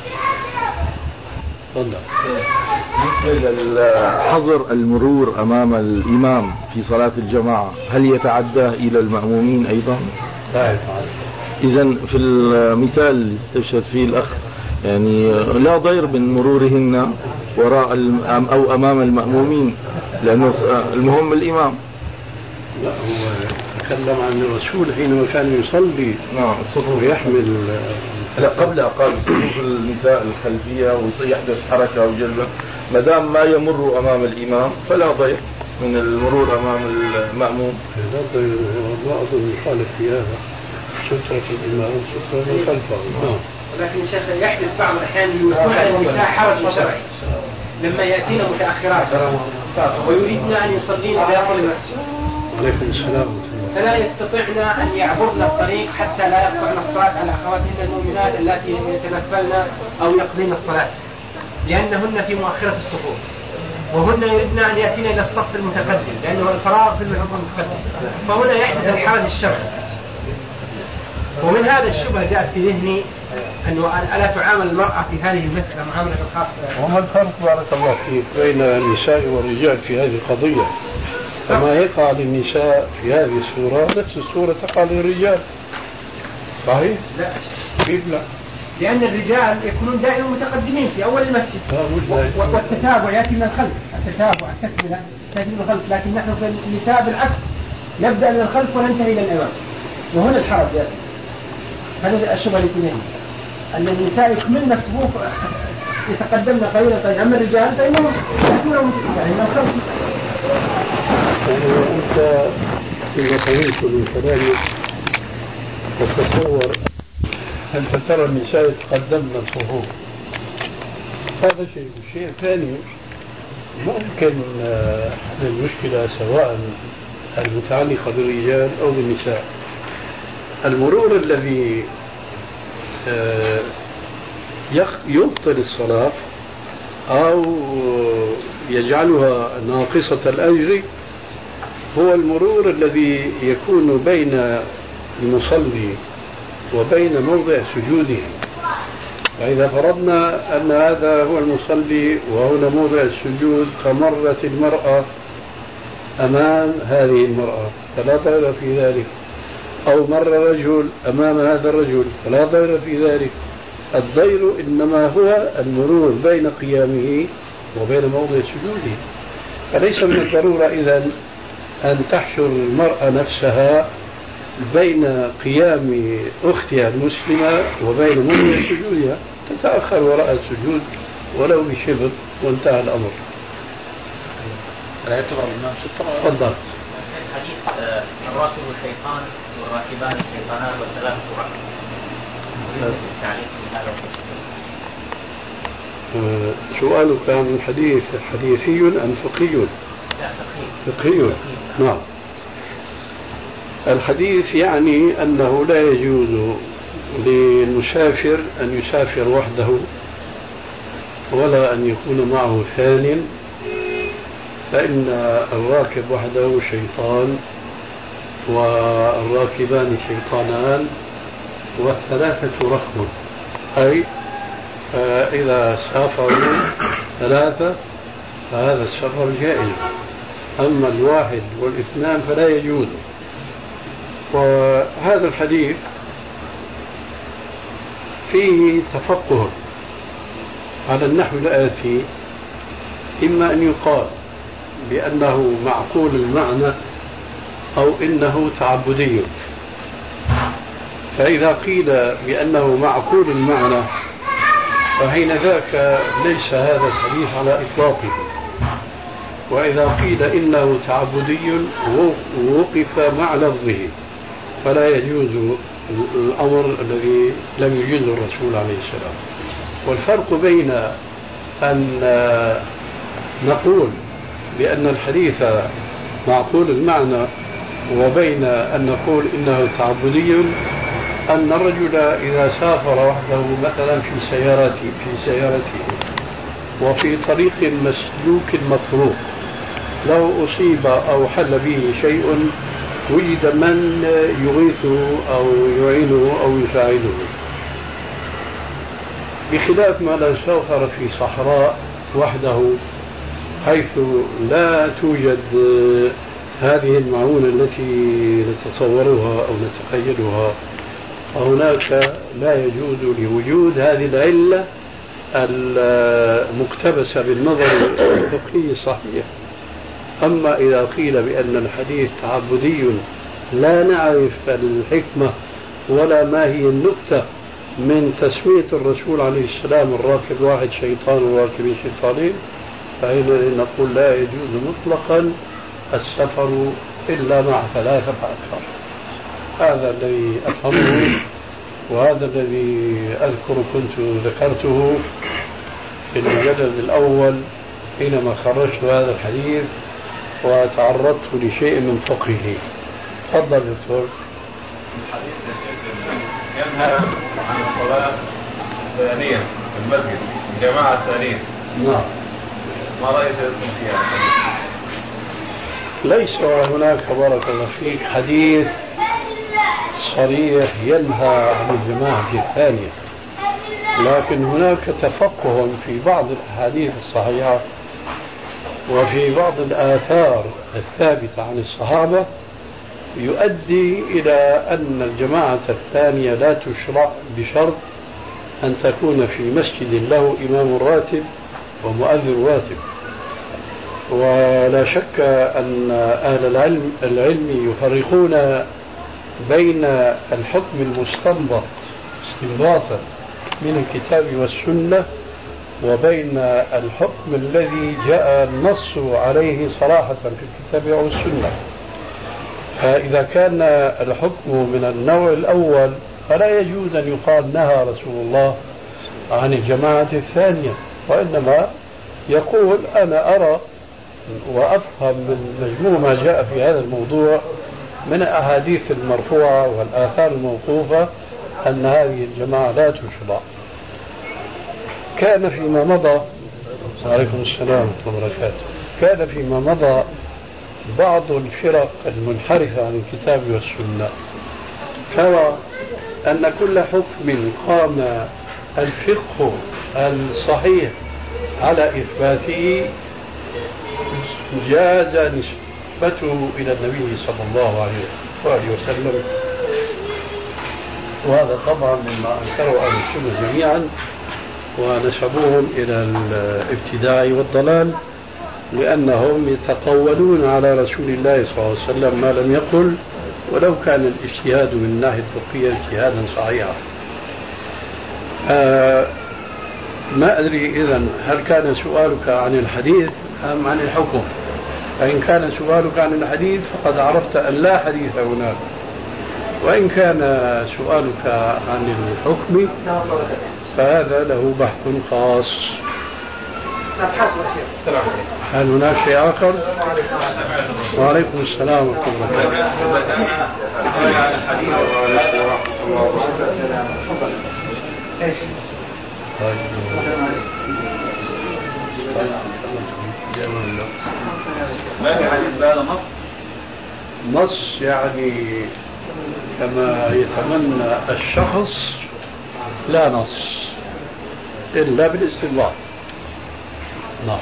حظر المرور أمام الإمام في صلاة الجماعة هل يتعدى إلى المأمومين أيضا؟ لا يتعدى. إذن في المثال اللي استشهد فيه الأخ يعني لا ضير من مرورهن وراء أو أمام المأمومين لأنه المهم الإمام. لا هو تكلم عن الرسول حينما كان يصلي ويحمل. لا قبل قال في النساء الخلفية ويحدث حركة أو جلبة ما دام ما يمر أمام الإمام فلا ضير من المرور أمام المأموم. لا ضير ما أظن يخالف في هذا سترة الإمام سترة من خلفه. ولكن شيخ يحدث بعض الأحيان يكون على النساء حرج شرعي لما يأتينا متأخرات ويريدن أن يصلين داخل المسجد. عليكم السلام. فلا يستطيعن أن يعبرن الطريق حتى لا يقطعن الصلاة على أخواتهن المؤمنات التي يتنفلن أو يقضين الصلاة لأنهن في مؤخرة الصفوف وهن يريدن أن يأتين إلى الصف المتقدم لأنه الفراغ في الصف المتقدم فهنا يحدث الحرج الشرعي. ومن هذا الشبهة جاءت في ذهني أنه ألا تعامل المرأة في هذه المسألة معاملة خاصة. وما الفرق بارك الله فيك بين النساء والرجال في هذه القضية؟ كما يقع للنساء في هذه الصورة نفس الصورة تقع للرجال. صحيح؟ لا. كيف لا؟ لأن الرجال يكونون دائما متقدمين في أول المسجد والتتابع يأتي من الخلف. التتابع التكملة تأتي من الخلف لكن نحن في النساء بالعكس نبدأ من الخلف وننتهي إلى الأمام وهنا الحرج يأتي. هذا الشبهة اللي فيها أن النساء يكملن الصفوف يتقدمن قليلا أما الرجال فإنهم يأتون من الخلف. أنت إذا طويت من كلامك وتصور أنت ترى النساء يتقدمن الصفوف هذا شيء. الشيء الثاني ممكن المشكلة سواء المتعلقة بالرجال أو بالنساء المرور الذي يبطل الصلاة أو يجعلها ناقصة الأجر هو المرور الذي يكون بين المصلي وبين موضع سجوده. فإذا فرضنا أن هذا هو المصلي وهنا موضع السجود فمرت المرأة أمام هذه المرأة فلا ضير في ذلك أو مر رجل أمام هذا الرجل فلا ضير في ذلك. الضير إنما هو المرور بين قيامه وبين موضع سجوده. فليس من الضرورة إذن أن تحشر المرأة نفسها بين قيام أختها المسلمة وبين موضع سجودها تتأخر وراء السجود ولو بشبر وانتهى الأمر. لا يعتبر الإمام سترة. تفضل. حديث الراكب والشيطان والراكبان الشيطانان والثلاث سرعات. سؤالك عن الحديث حديثي أم فقهي؟ لا فقهي. نعم. الحديث يعني أنه لا يجوز للمسافر أن يسافر وحده ولا أن يكون معه ثان فإن الراكب وحده شيطان والراكبان شيطانان والثلاثة ركب أي إذا سافروا ثلاثة فهذا السفر جائز أما الواحد والاثنان فلا يجوز. وهذا الحديث فيه تفقه على النحو الآتي إما أن يقال بأنه معقول المعنى أو إنه تعبدي. فإذا قيل بأنه معقول المعنى فحين ذاك ليس هذا الحديث على إطلاقه. وإذا قيل إنه تعبدي ووقف مع لفظه فلا يجوز الأمر الذي لم يجوزه الرسول عليه السلام. والفرق بين أن نقول بأن الحديث معقول المعنى وبين أن نقول إنه تعبدي أن الرجل إذا سافر وحده مثلا في سيارته وفي طريق مسلوك مطروق لو أصيب أو حل به شيء وجد من يغيثه أو يعينه أو يساعده، بخلاف ما لا يستغفر في صحراء وحده حيث لا توجد هذه المعونة التي نتصورها أو نتخيلها، فهناك لا يجوز لوجود هذه العلة المقتبسة بالنظر الفقهي الصحيح. أما إذا قيل بأن الحديث تعبدي لا نعرف الحكمة ولا ما هي النكتة من تسمية الرسول عليه السلام الراكب واحد شيطان والراكبين شيطانين، فهنا نقول لا يجوز مطلقا السفر إلا مع ثلاثة فأكثر. هذا الذي أفهمه وهذا الذي أذكر كنت ذكرته في المجلد الأول حينما خرجت هذا الحديث وتعرضت لشيء من فقهه. تفضل دكتور. الحديث ينهى عن الصلاة الثانية في المسجد الجماعة الثانية. نعم. ما رأيتم فيها؟ ليس هناك بارك الله فيك حديث صريح ينهى عن الجماعة الثانية، لكن هناك تفقه في بعض الأحاديث الصحيحة وفي بعض الآثار الثابتة عن الصحابة يؤدي إلى أن الجماعة الثانية لا تشرع بشرط أن تكون في مسجد له إمام راتب ومؤذن راتب. ولا شك أن أهل العلم يفرقون بين الحكم المستنبط استنباطا من الكتاب والسنة وبين الحكم الذي جاء النص عليه صراحة في الكتاب أو السنة. فإذا كان الحكم من النوع الأول فلا يجوز أن يقال نهى رسول الله عن الجماعة الثانية، وإنما يقول أنا أرى وأفهم من مجموع ما جاء في هذا الموضوع من الأحاديث المرفوعة والآثار الموقوفة أن هذه الجماعة لا تشرع. كان فيما مضى عليكم السلام ورحمة الله وبركاته، كان فيما مضى بعض الفرق المنحرفة عن الكتاب والسنة ترى أن كل حكم قام الفقه الصحيح على إثباته جاز نسبته إلى النبي صلى الله عليه وسلم، وهذا طبعا مما أنكره أهل السنة جميعا ونسبوهم إلى الابتداع والضلال، لأنهم يتطولون على رسول الله صلى الله عليه وسلم ما لم يقل ولو كان الاجتهاد من الناحية الفقهية اجتهادا صحيحا. ما أدري إذن هل كان سؤالك عن الحديث أم عن الحكم؟ فإن كان سؤالك عن الحديث فقد عرفت أن لا حديث هناك، وإن كان سؤالك عن الحكم فهذا له بحث خاص. هل هناك شيء آخر؟ وعليكم السلام ورحمة الله ما في حديث بهذا نص؟ نص يعني كما يتمنى الشخص، لا نص إلا بالاستنباط. نعم.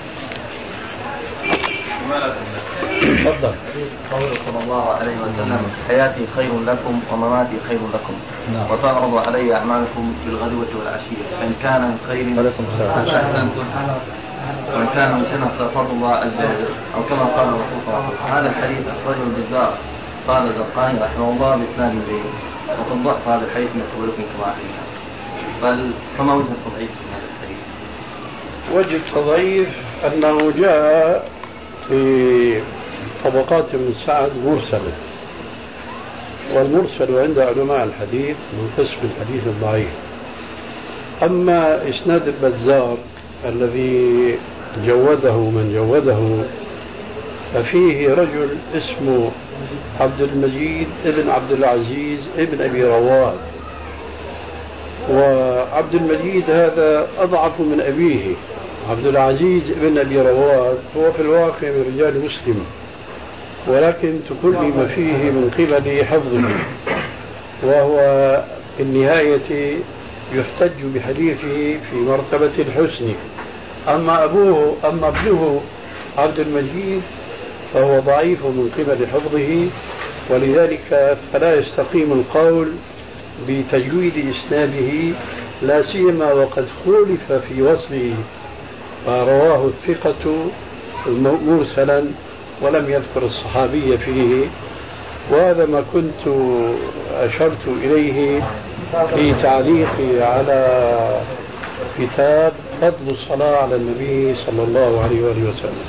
تفضل. قوله صلى الله عليه وسلم حياتي خير لكم ومماتي خير لكم. نعم. وتعرض علي أعمالكم بالغدوة والعشية، فإن كان من خير أحسنتم وإن كان من شر ففضل الله عز وجل، أو كما قال الرسول صلى الله عليه وسلم. هذا الحديث أخرجه البزار قال الزرقاني رحمه الله بإسناد جيد، وقد ضعف هذا الحديث من قبلكم كما أحيينا. بل فما وجه التضعيف في هذا الحديث؟ وجه التضعيف أنه جاء في طبقات من سعد مرسلا، والمرسل عند علماء الحديث من قسم الحديث الضعيف. أما إسناد البزار الذي جوده من جوده ففيه رجل اسمه عبد المجيد ابن عبد العزيز ابن أبي رواد، وعبد المجيد هذا أضعف من أبيه عبد العزيز بن أبي رواد هو في الواقع من رجال مسلم، ولكن تكلم فيه من قبل حفظه، وهو في النهاية يحتج بحديثه في مرتبة الحسن. أما ابنه عبد المجيد فهو ضعيف من قبل حفظه، ولذلك فلا يستقيم القول بتجويد إسناده، لا سيما وقد خولف في وصله، فرواه الثقة مرسلا ولم يذكر الصحابي فيه. وهذا ما كنت أشرت إليه في تعليقي على كتاب فضل الصلاة على النبي صلى الله عليه وآله وسلم.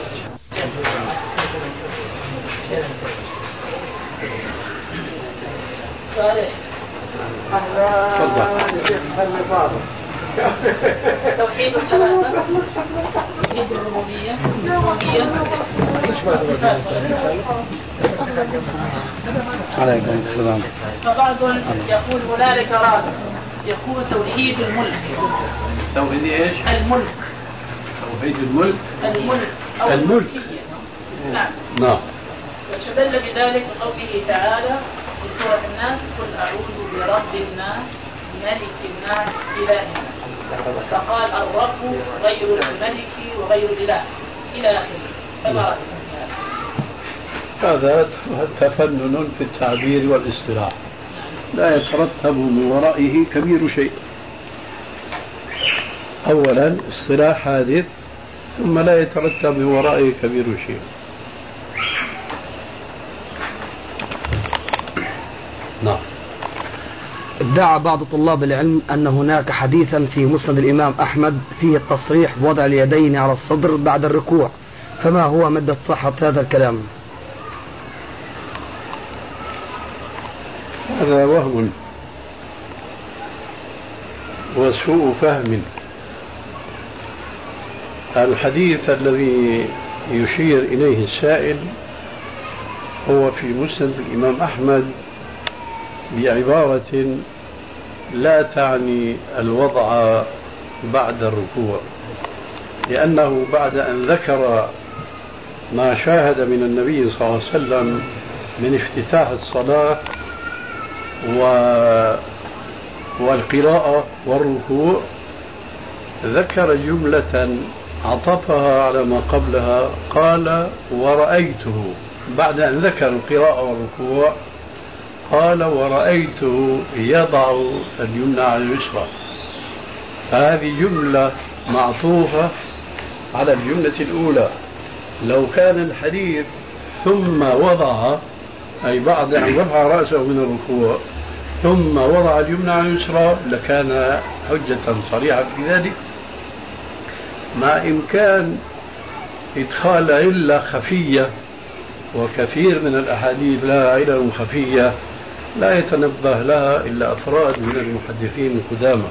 توحيد الثلاثة، توحيد الربوبية، عليكم السلام. فبعض يقول هنالك رابع يقول توحيد الملك. توحيد ايش؟ الملك. توحيد الملك. الملك أو الملك. نعم. نعم. واستدل بذلك بقوله تعالى في سورة الناس: قل أعوذ برب الناس ملك الناس إله الناس. فقال الرب غير الملك وغير الإله إلى آخره. هذا تفنن في التعبير والاصطلاح، لا يترتب من ورائه كبير شيء. أولا اصطلاح حادث، ثم لا يترتب من ورائه كبير شيء. نعم. ادعى بعض طلاب العلم أن هناك حديثا في مسند الإمام أحمد فيه التصريح بوضع اليدين على الصدر بعد الركوع، فما هو مدة صحة هذا الكلام؟ هذا وهم وسوء فهم. الحديث الذي يشير إليه السائل هو في مسند الإمام أحمد بعبارة لا تعني الوضع بعد الركوع، لأنه بعد أن ذكر ما شاهد من النبي صلى الله عليه وسلم من افتتاح الصلاة والقراءة والركوع، ذكر جملة عطفها على ما قبلها، قال ورأيته. بعد أن ذكر القراءة والركوع قال ورأيته يضع اليمنى على اليسرى. هذه جملة معطوفة على الجملة الأولى. لو كان الحديث ثم وضع، أي بعد أن رفع رأسه من الركوع ثم وضع اليمنى على اليسرى، لكان حجة صريحة في ذلك، مع إمكان إدخال علة خفية، وكثير من الأحاديث لها علل خفية لا يتنبه لها إلا أفراد من المحدثين القدامى،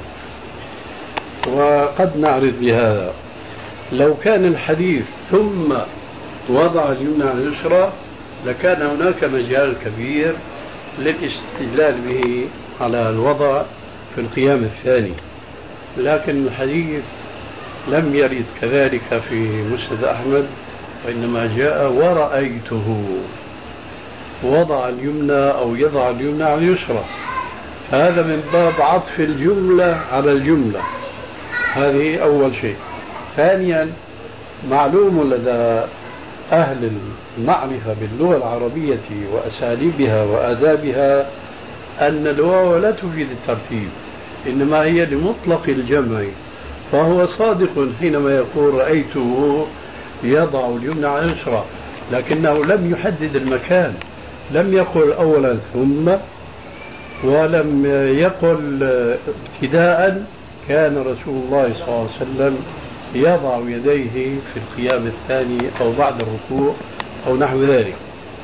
وقد نعرف بهذا. لو كان الحديث ثم وضع اليمنى على اليسرى لكان هناك مجال كبير للاستدلال به على الوضع في القيام الثاني، لكن الحديث لم يرد كذلك في مسند أحمد، وإنما جاء ورأيته وضع اليمنى أو يضع اليمنى على اليسرى. هذا من باب عطف الجملة على الجملة. هذه أول شيء. ثانيا، معلوم لدى أهل المعرفة باللغة العربية وأساليبها وآدابها أن الواو لا تفيد الترتيب، إنما هي لمطلق الجمع. فهو صادق حينما يقول رأيته يضع اليمنى على اليسرى، لكنه لم يحدد المكان، لم يقل أولا ثم، ولم يقل ابتداء كان رسول الله صلى الله عليه وسلم يضع يديه في القيام الثاني أو بعد الركوع أو نحو ذلك.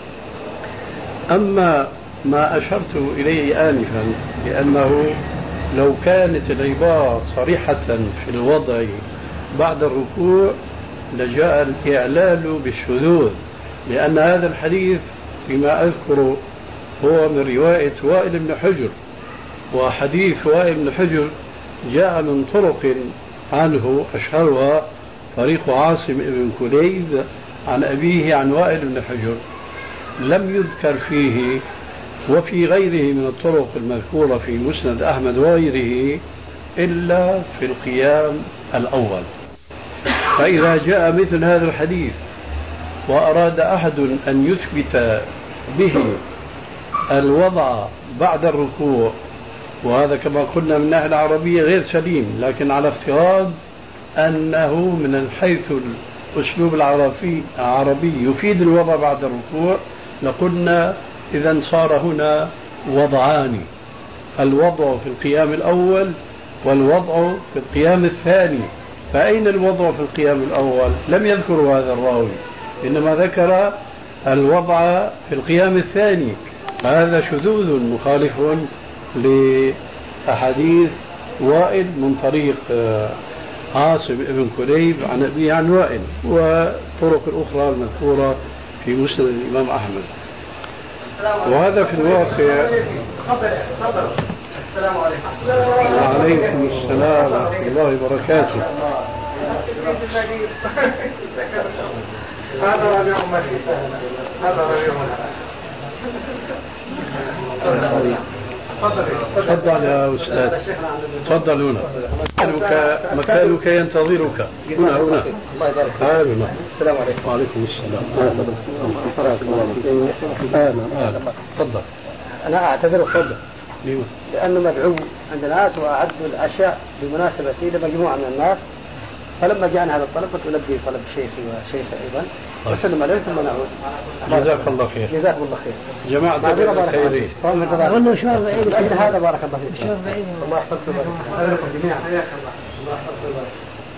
أما ما أشرت إليه آنفا بأنه لو كانت العبارة صريحة في الوضع بعد الركوع لجاء الإعلال بالشذوذ، لأن هذا الحديث فيما أذكر هو من رواية وائل بن حجر، وحديث وائل بن حجر جاء من طرق عنه أشهرها طريق عاصم بن كليب عن أبيه عن وائل بن حجر، لم يذكر فيه وفي غيره من الطرق المذكورة في مسند أحمد وغيره إلا في القيام الأول. فإذا جاء مثل هذا الحديث وأراد أحد أن يثبت به الوضع بعد الركوع، وهذا كما قلنا من الناحية العربية غير سليم، لكن على افتراض أنه من حيث الأسلوب العربي يفيد الوضع بعد الركوع، لقلنا إذا صار هنا وضعان: الوضع في القيام الأول والوضع في القيام الثاني. فأين الوضع في القيام الأول؟ لم يذكر هذا الراوي، إنما ذكر الوضع في القيام الثاني. هذا شذوذ مخالف لأحاديث وائل من طريق عاصم بن كليب عن أبيه عن وائل، والطرق الأخرى المذكورة في مسند الإمام أحمد. وهذا في الواقع. السلام عليكم. وعليكم السلام ورحمة الله وبركاته. هذا ربيع مجيد. هذا ربيع تفضل يا أستاذ، تفضل هنا، مكانك ينتظرك هنا. الله يبارك فيك. السلام عليكم. وعليكم السلام. تفضل. أنا أعتذر وصدق لأنه مدعو عند الناس وأعد العشاء بمناسبتي لمجموعة من الناس، فلما جاءنا هذا الطلب قلت ألبي طلب شيخي وشيخي أيضا، وسلم عليه ثم نعود. جزاك الله خير. جزاكم الله خير. جماعة الخيرين. أظن شهر بعيد لأجل هذا بارك الله فيك. شهر بعيد. الله يحفظكم جميعا. حياك الله. الله يحفظكم.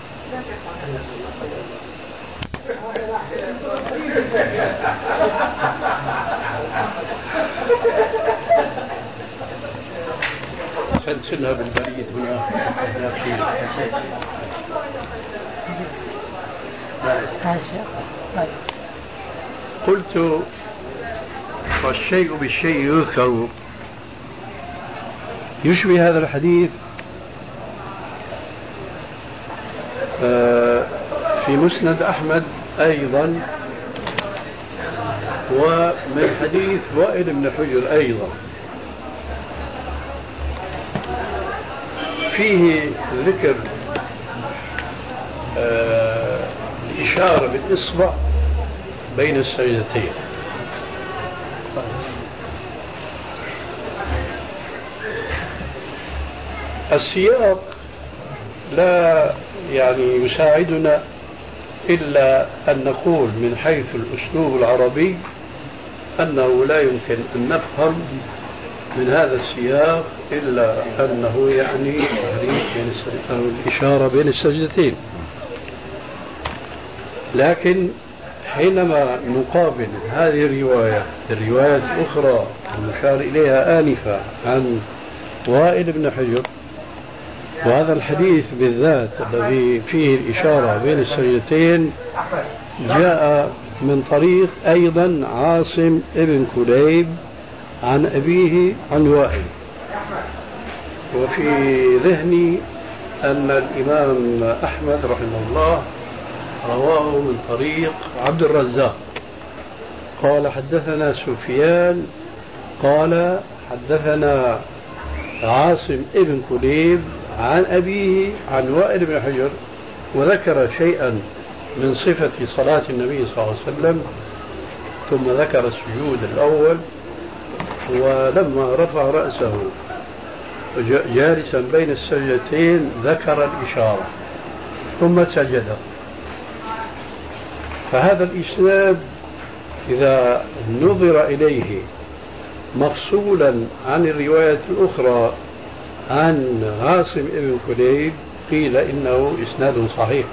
سلسلها بالبريد هنا. قلت والشيء بالشيء يذكر. يشبه هذا الحديث في مسند أحمد أيضا، ومن حديث وائل بن حجر أيضا، فيه ذكر إشارة بالإصبع بين السجدتين. السياق لا يساعدنا إلا أن نقول من حيث الأسلوب العربي أنه لا يمكن أن نفهم من هذا السياق إلا أنه الإشارة بين السجدتين. لكن حينما نقابل هذه الروايات الأخرى المشار إليها آنفا عن وائل بن حجر، وهذا الحديث بالذات الذي فيه الإشارة بين السجدتين جاء من طريق أيضا عاصم بن كليب عن أبيه عن وائل. وفي ذهني أن الإمام أحمد رحمه الله رواه من طريق عبد الرزاق قال حدثنا سفيان قال حدثنا عاصم ابن كليب عن أبيه عن وائل بن حجر، وذكر شيئا من صفة صلاة النبي صلى الله عليه وسلم، ثم ذكر السجود الأول، ولما رفع رأسه جالسا بين السجدتين ذكر الإشارة ثم سجد. فهذا الإسناد إذا نظر إليه مفصولا عن الرواية الأخرى عن عاصم ابن كليب قيل إنه إسناد صحيح.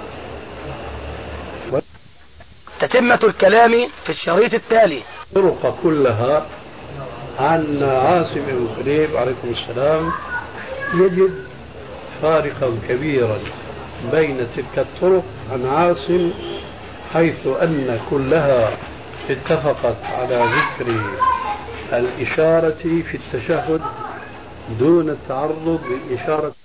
تتمة الكلام في الشريط التالي. الطرق كلها عن عاصم ابن كليب عليكم السلام يجد فارقا كبيرا بين تلك الطرق عن عاصم، حيث أن كلها اتفقت على ذكر الإشارة في التشهد دون التعرض للإشارة